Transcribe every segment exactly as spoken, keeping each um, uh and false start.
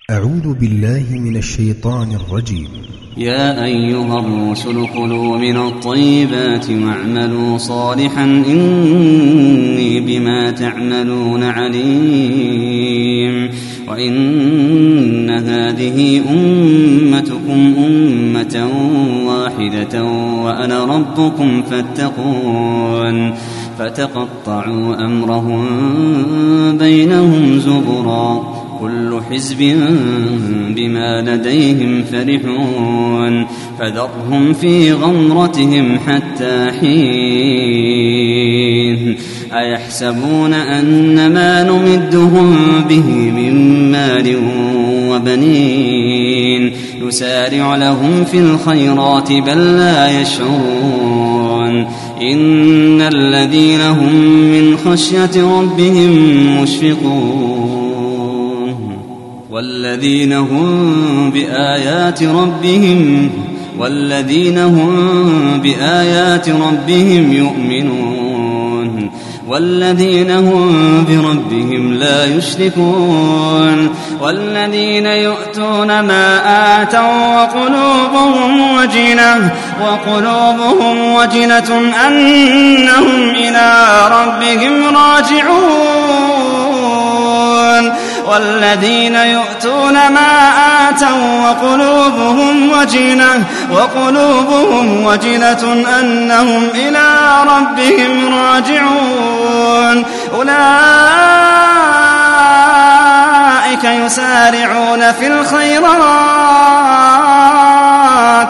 أعوذ بالله من الشيطان الرجيم. يا أيها الرسل كلوا من الطيبات واعملوا صالحا إني بما تعملون عليم. وإن هذه أمتكم أمة واحدة وأنا ربكم فاتقون. فتقطعوا أمرهم بينهم زبرا كل حزب بما لديهم فرحون. فذرهم في غمرتهم حتى حين. أيحسبون أن ما نمدهم به من مال وبنين نسارع لهم في الخيرات بل لا يشعرون. إن الذين هم من خشية ربهم مشفقون والذين هم بآيات ربهم والذين هم بآيات ربهم يؤمنون والذين هم بربهم لا يشركون. والذين يؤتون ما آتوا وقلوبهم وجنة وقلوبهم وجنة أنهم إلى ربهم راجعون. والذين يؤتون ما آتوا وقلوبهم وجنة وقلوبهم وجنة أنهم إلى ربهم راجعون. أولئك يسارعون في الخيرات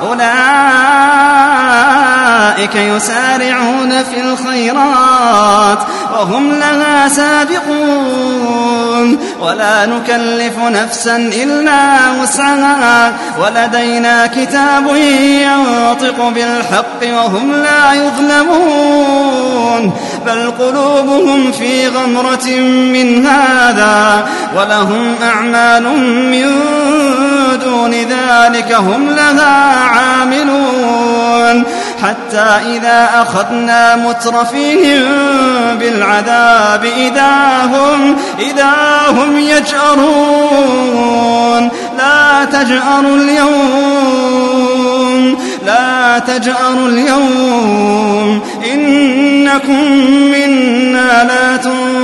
أولئك يسارعون في الخيرات وهم لها سابقون. ولا نكلف نفسا إلا وسعها ولدينا كتاب ينطق بالحق وهم لا يظلمون. بل قلوبهم في غمرة من هذا ولهم أعمال من دون ذلك هم لها عاملون. حتى إذا أخذنا مترفيهم بالعذاب إذا هم, إذا هم يجأرون. لا تجأروا اليوم لا تجأروا اليوم إنكم منا لا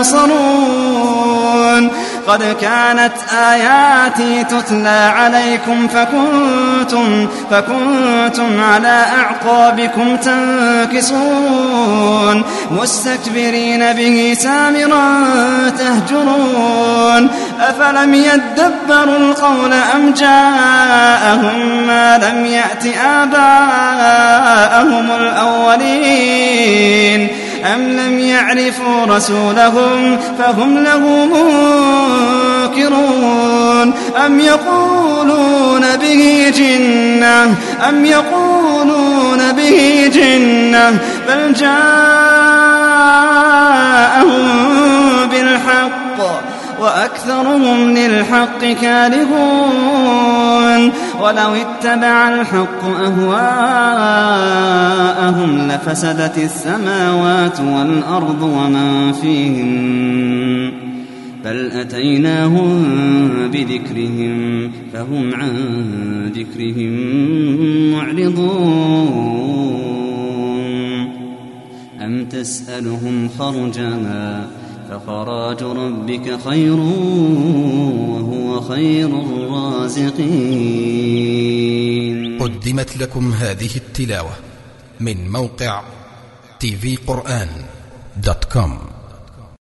تنصرون. قد كانت آياتي تتلى عليكم فكنتم, فكنتم على أعقابكم تنكصون مستكبرين به سامرا تهجرون. أفلم يدبروا القول أم جاءهم ما لم يأت آباءهم الأولين أم لم يعرفوا رسولهم فهم له منكرون. أم يقولون به جنة أم يقولون به جنة بل جاءهم بالحق وأكثرهم للحق كارهون. ولو اتبع الحق أهواءهم لفسدت السماوات والأرض ومن فيهن بل أتيناهم بذكرهم فهم عن ذكرهم معرضون. أم تسألهم خرجا فخراج ربك خير وهو خير الرازقين. قدمت لكم هذه التلاوة من موقع تي في قرآن دوت كوم.